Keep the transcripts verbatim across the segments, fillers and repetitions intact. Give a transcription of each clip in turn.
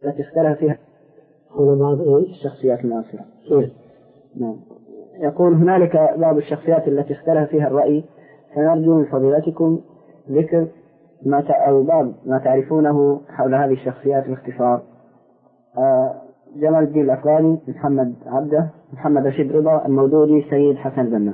التي اختلف فيها بعض الشخصيات المعاصرة. نعم. يقول هنالك بعض الشخصيات التي اختلف فيها الرأي، فنرجو من فضيلتكم ذكر ما أو بعض ما تعرفونه حول هذه الشخصيات باختصار. آه جمال الدين الأفغاني، محمد عبده، محمد رشيد رضا، المودودي، سيد حسن البنا.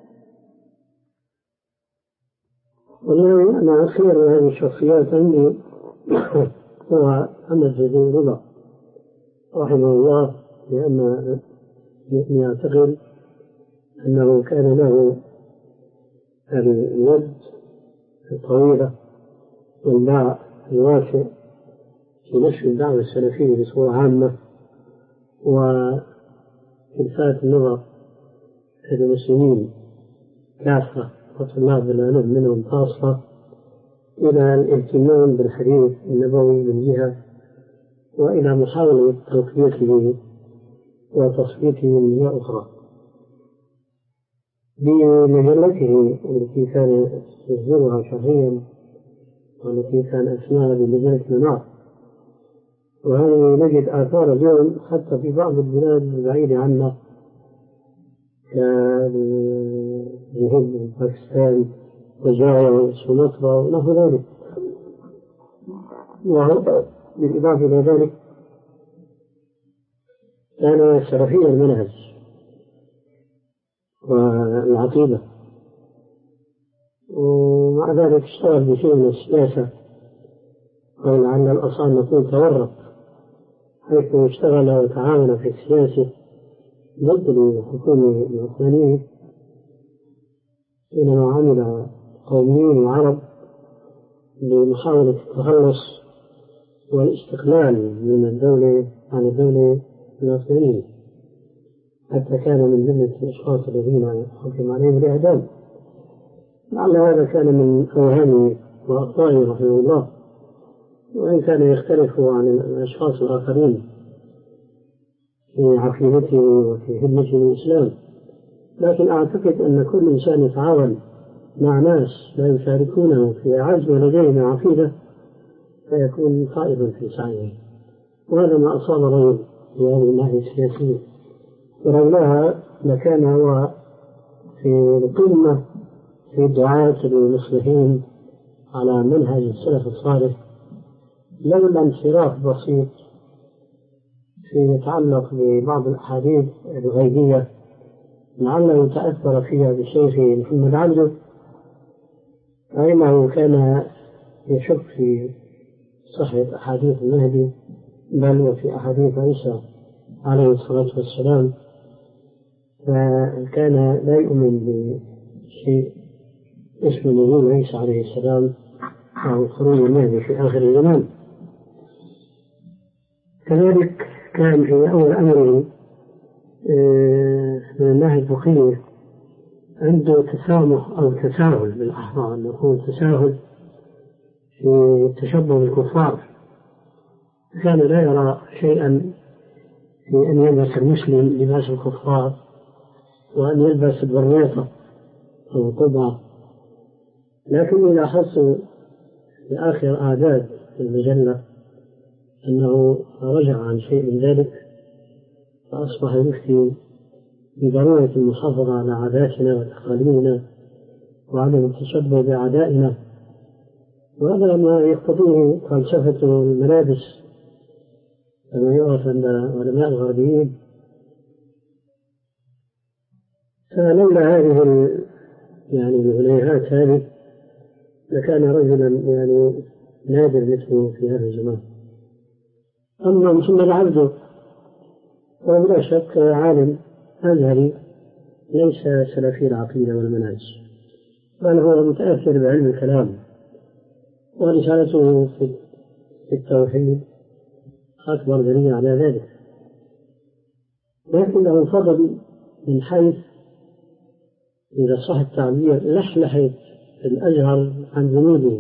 والله أنا أخير هذه الشخصيات عندي هو محمد رشيد رضا رحمه الله، لأن يعتقد أنه كان له اليد الطويلة والباع الواسع في نشر الدعوة السلفية بصورة عامة، وإلفات النظر للمسلمين كافة وطلاب العلم منهم خاصة إلى الاهتمام بالحديث النبوي من جهة، وإلى محاولة توقيته وتصفيته من جهة أخرى. بمجلته التي كان يصدرها شهريا والتي كان اسمها بمجلة منار، وهذه نجد آثار اليوم حتى في بعض البلاد البعيدة عنا كالهند وباكستان وجاوا وسومطرة ونحو ذلك. وبالإضافة إلى ذلك كان سلفي المنهج والعقيدة، ومع ذلك اشتغل بشيء من السياسة، ولعل الأصال نكون تورط، حيث اشتغل وتعاون في السياسة ضد الحكومة العثمانية حينما عمل قوميين وعرب بمحاولة التخلص والاستقلال من الدولة عن الدولة العثمانية، حتى كان من جملة الأشخاص الذين حكم عليهم الإعدام. لعل هذا كان من أوهامه وأخطائه رحمه الله، وإن كان يختلف عن الأشخاص الآخرين في عقيدته وفي خدمته للإسلام، لكن أعتقد أن كل إنسان يتعاون مع ناس لا يشاركونه في أعز ما لديهم عقيدة فيكون خائبا في سعيه، وهذا ما أصاب الرجل في هذه الناحية السياسية، ولولاها لكان هو في القمة في الدعاة المصلحين على منهج السلف الصالح، لولا انحراف بسيط في يتعلق ببعض الأحاديث الغيبية لعله تأثر فيها بشيخ محمد عبده، فإنه كان يشك في صحة أحاديث المهدي بل وفي أحاديث عيسى عليه الصلاة والسلام، فكان لا يؤمن بشيء اسمه نزول عيسى عليه السلام أو خروج المهدي في آخر الزمان. كذلك كان في أول أمره من الناحية الفقهية عنده تسامح أو تساهل بالأحرى، أن يكون تساهل في التشبه بالكفار، كان لا يرى شيئا في أن يلبس المسلم لباس الكفار وأن يلبس البريطة أو القبعة، لكن إذا حصل في آخر أعداد المجلة أنه رجع عن شيء من ذلك، فأصبح يفتي بضرورة المحافظة على عاداتنا وتقاليدنا وعدم التشبه بأعدائنا، وهذا ما يقتضيه فلسفة الملابس كما يعرف عند علماء الغربيين. فلولا هذه يعني العليهات هذه لكان رجلا يعني نادر مثله في هذا الزمان. أما محمد عبده هو بلا شك عالم أزهري ليس سلفي العقيدة والمنهج، بل هو متأثر بعلم الكلام، ورسالته في التوحيد أكبر دليل على ذلك، لكن له فضل من حيث إذا صح التعبير لحلحة الأزهر عن ذنوبه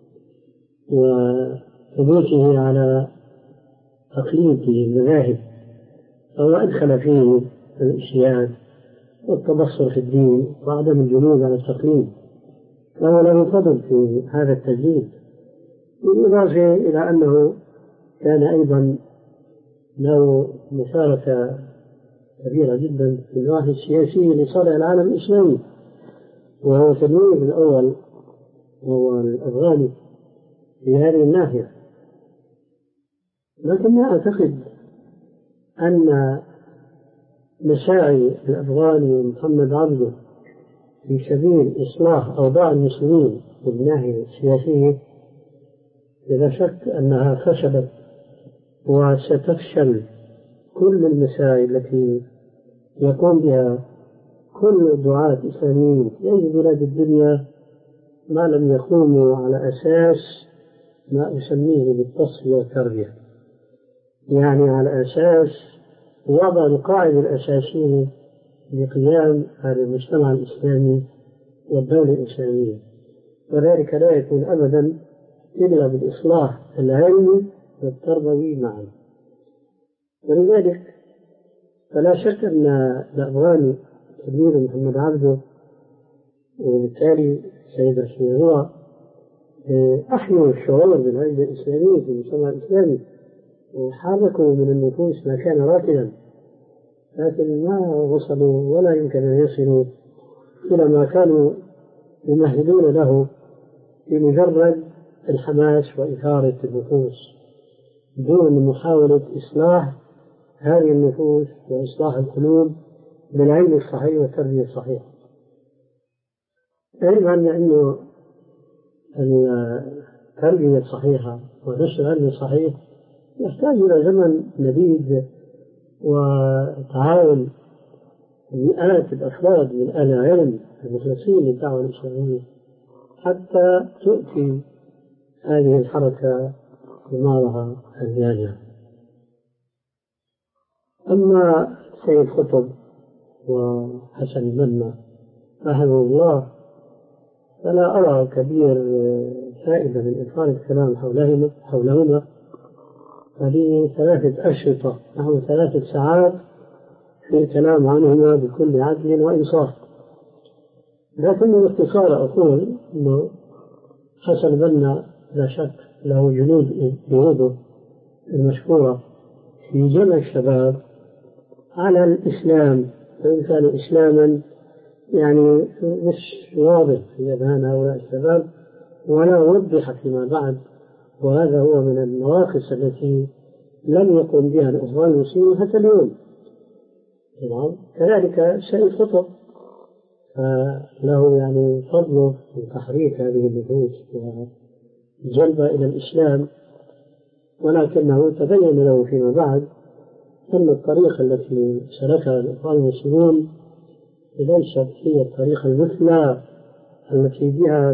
وثبوته على تقليد المذاهب، فهو أدخل فيه الاجتهاد والتبصر في الدين وعدم الجنود على التقليد، فهو له فضل في هذا التجديد، بالإضافة إلى أنه كان أيضا له مشاركة كبيرة جدا في النواحي السياسية لصالح العالم الإسلامي، وهو تلميذ الأول وهو الأفغاني في هذه الناحية. لكن لا أعتقد أن مساعي الأفغاني ومحمد عبده في سبيل إصلاح أوضاع المسلمين من الناحية السياسية بلا شك أنها فشلت وستفشل كل المساعي التي يقوم بها كل الدعاة الإسلاميين في أي بلاد الدنيا ما لم يقوموا على أساس ما أسميه بالتصفية والتربية، يعني على أساس وضع القاعدة الأساسية لقيام هذا المجتمع الإسلامي والدولة الإسلامية، وذلك لا يكون أبدا إلا بالإصلاح العلمي والتربوي معا. ولذلك فلا شك أن الأفغاني تلميذ محمد عبده وبالتالي سيد الشيوعي أحيوا الشعور بالعزة الإسلامية في المجتمع الإسلامي وحركوا من النفوس ما كان راكدا، لكن ما وصلوا ولا يمكن أن يصلوا إلى ما كانوا يمهدون له بمجرد الحماس وإثارة النفوس دون محاولة إصلاح هذه النفوس وإصلاح القلوب بالعلم الصحيح والتربية الصحيحة. علما أنه التربية الصحيحة ونشر العلم الصحيح يحتاج إلى زمن مديد وتعاون مئات الأفراد من أهل العلم المخلصين للدعوة الإسلامية حتى تؤتي هذه الحركة ثمارها الناجحة. أما سيد قطب وحسن البنا رحمه الله فلا أرى كبير فائدة من إدخال الكلام حولهما حولهما هذه ثلاثة أشرطة نحو ثلاثة ساعات في الكلام عنهما بكل عدل وإنصاف. لكن باختصار أقول أنه حسن البنا لا شك له جنود جهوده المشكورة في جمع الشباب على الإسلام، وإن كان إسلاما يعني مش واضح في أذهان هؤلاء الشباب ولا وضح فيما بعد، وهذا هو من النواقص التي لم يقم بها الإخوان المسلمين حتى اليوم. كذلك سيد قطب له يعني فضله في تحريك هذه النفوس وجلبها إلى الإسلام، ولكنه تبين له فيما بعد أن الطريقة التي سلكها الإخوان المسلمون ليست هي الطريقة المثلى التي بها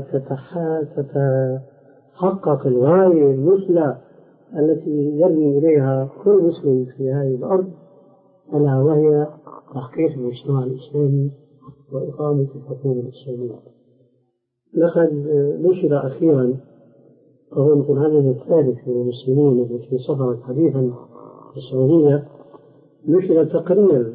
تتحقق الغاية المثلى التي يرمي إليها كل مسلم في هذه الأرض، ألا وهي تحقيق المجتمع الإسلامي وإقامة الحكومة الإسلامية. لقد نشر أخيرا وهو في العام الثالث من المسلمين التي صدرت حديثا في السعودية، نشر تقرير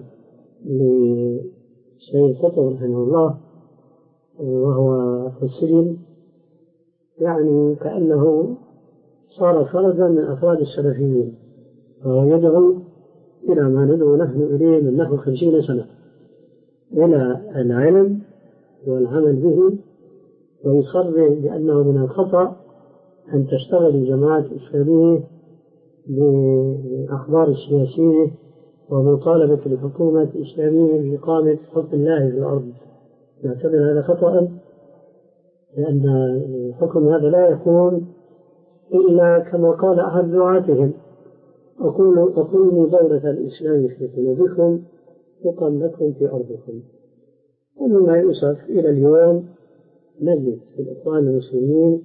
لسيد قطب رحمه الله وهو في السجن، يعني كأنه صار فردا من أفراد السلفيين، وهو يدعو إلى ما ندعو نحن إليه من نحو خمسين سنة، إلى العلم والعمل به، ويصرح بأنه من الخطأ أن تشتغل الجماعات الإسلامية بالأخبار السياسية ومطالبة الحكومة الإسلامية بإقامة حكم الله في الأرض. نعتبر هذا خطأ، لأن الحكم هذا لا يكون إلا كما قال أحد دعاتهم: أقيموا دولة الإسلام في قلوبكم يقم لكم في أرضكم. ومما يؤسف إلى اليوم نجد في الإخوان المسلمين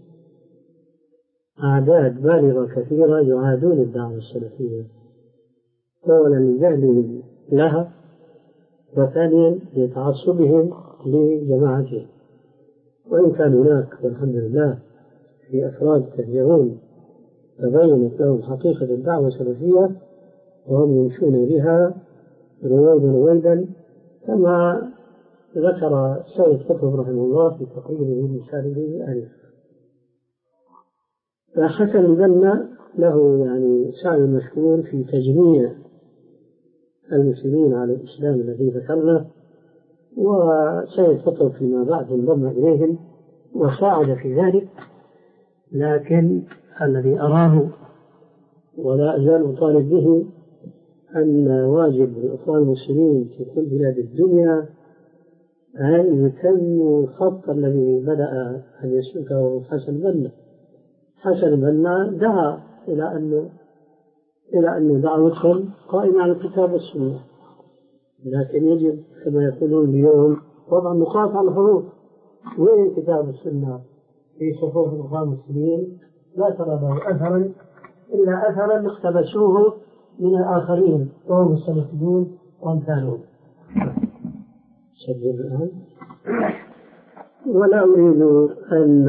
أعداد بالغة كثيرة يعادون الدعوة السلفية، أولا لجهلهم لها، وثانيا لتعصبهم لجماعتهم. وإن كان هناك والحمد لله في أفراد كثيرون تبينت لهم حقيقة الدعوة السلفية وهم يمشون بها رويدا رويدا كما ذكر سيد قطب رحمه الله في تقريره المشار به آنفا. فحسن البنا له يعني سعي مشكور في تجميع المسلمين على الإسلام الذي ذكرنا، وسيخطب فيما بعد انضم إليهم وساعد في ذلك. لكن الذي أراه ولا أزال أطالب به أن واجب الإخوان المسلمين في كل بلاد الدنيا أن يتم الخط الذي بدأ أن يسلكه حسن البنا. حسن البنا دعا إلى أنه إلى أن دعوتهم قائمة على الكتاب والسنة، لكن يجب كما يقولون اليوم وضع نقاط على الحروف. وين كتاب السنة في صفوف الإخوان المسلمين؟ لا ترى له أثرا إلا أثرا اقتبسوه من الآخرين وهم السلفيون وأمثالهم. سجل الآن. ولا أريد أن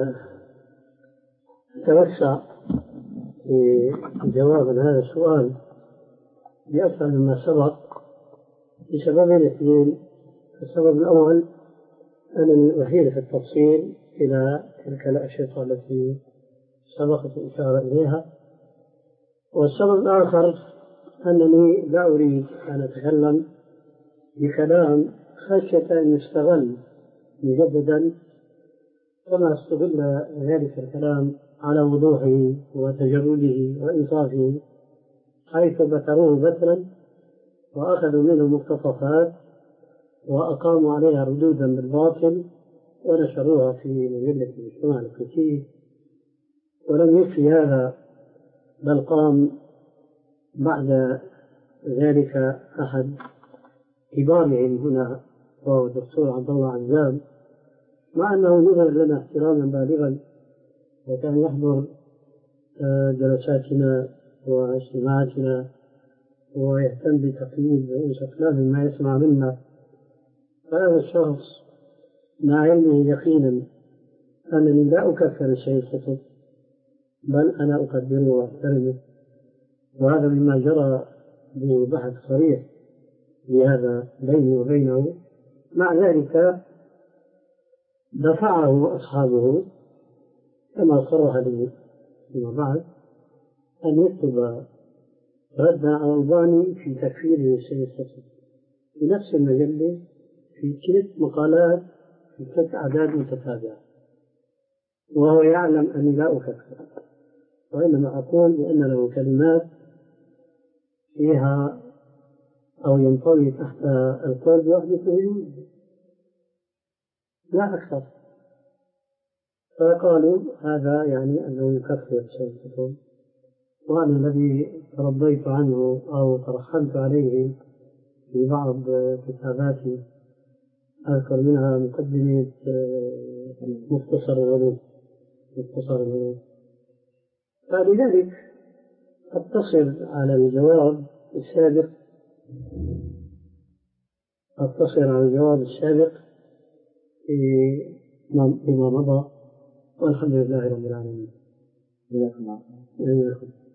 أتوسع في جواب هذا السؤال بأكثر مما سبق لسببين اثنين. السبب الأول أنني أحيل في التفصيل إلى تلك الأشرطة التي سبقت الإشارة إليها، والسبب الآخر أنني لا أريد أن أتكلم بكلام خشية أن يستغل مجددا كما استغل ذلك الكلام على وضوحه وتجرده وإنصافه، حيث بتروه بترا وأخذوا منه مقتطفات وأقاموا عليها ردودا بالباطل ونشروها في مجلة المجتمع الكويتي. ولم يكفي هذا، بل قام بعد ذلك أحد كبارهم هنا وهو الدكتور عبد الله عزام، مع أنه نظر لنا احتراما بالغا وكان يحضر جلساتنا واجتماعاتنا ويهتم بتقييد رؤوس أقلام ما يسمع منا، فهذا الشخص مع علمه يقينا أنني لا أكفر الشيخ قطب، بل أنا أقدره وأحترمه، وهذا مما جرى ببحث صريح بهذا بيني وبينه. مع ذلك دفعه أصحابه كما صرح لي فيما بعد أن يكتب ردا على الألباني في تكفيره الشيخ قطب في نفس المجلة في ثلاث مقالات في ثلاث أعداد متتابعة، وهو يعلم أني لا أكفر، وإنما أقول بأن له كلمات فيها أو ينطوي تحت القول بوحدة وجود لا أكثر. فقالوا هذا يعني أنه يكفر الشيخ قطب، وأنا الذي تربيت عنه أو ترحمت عليه في بعض كتاباتي أذكر منها مقدمة مختصر العلوم مختصر العلوم. فلذلك أتصل على الجواب السابق أتصل على الجواب السابق فيما مضى، والحمد لله رب العالمين. جزاكم الله خيرا.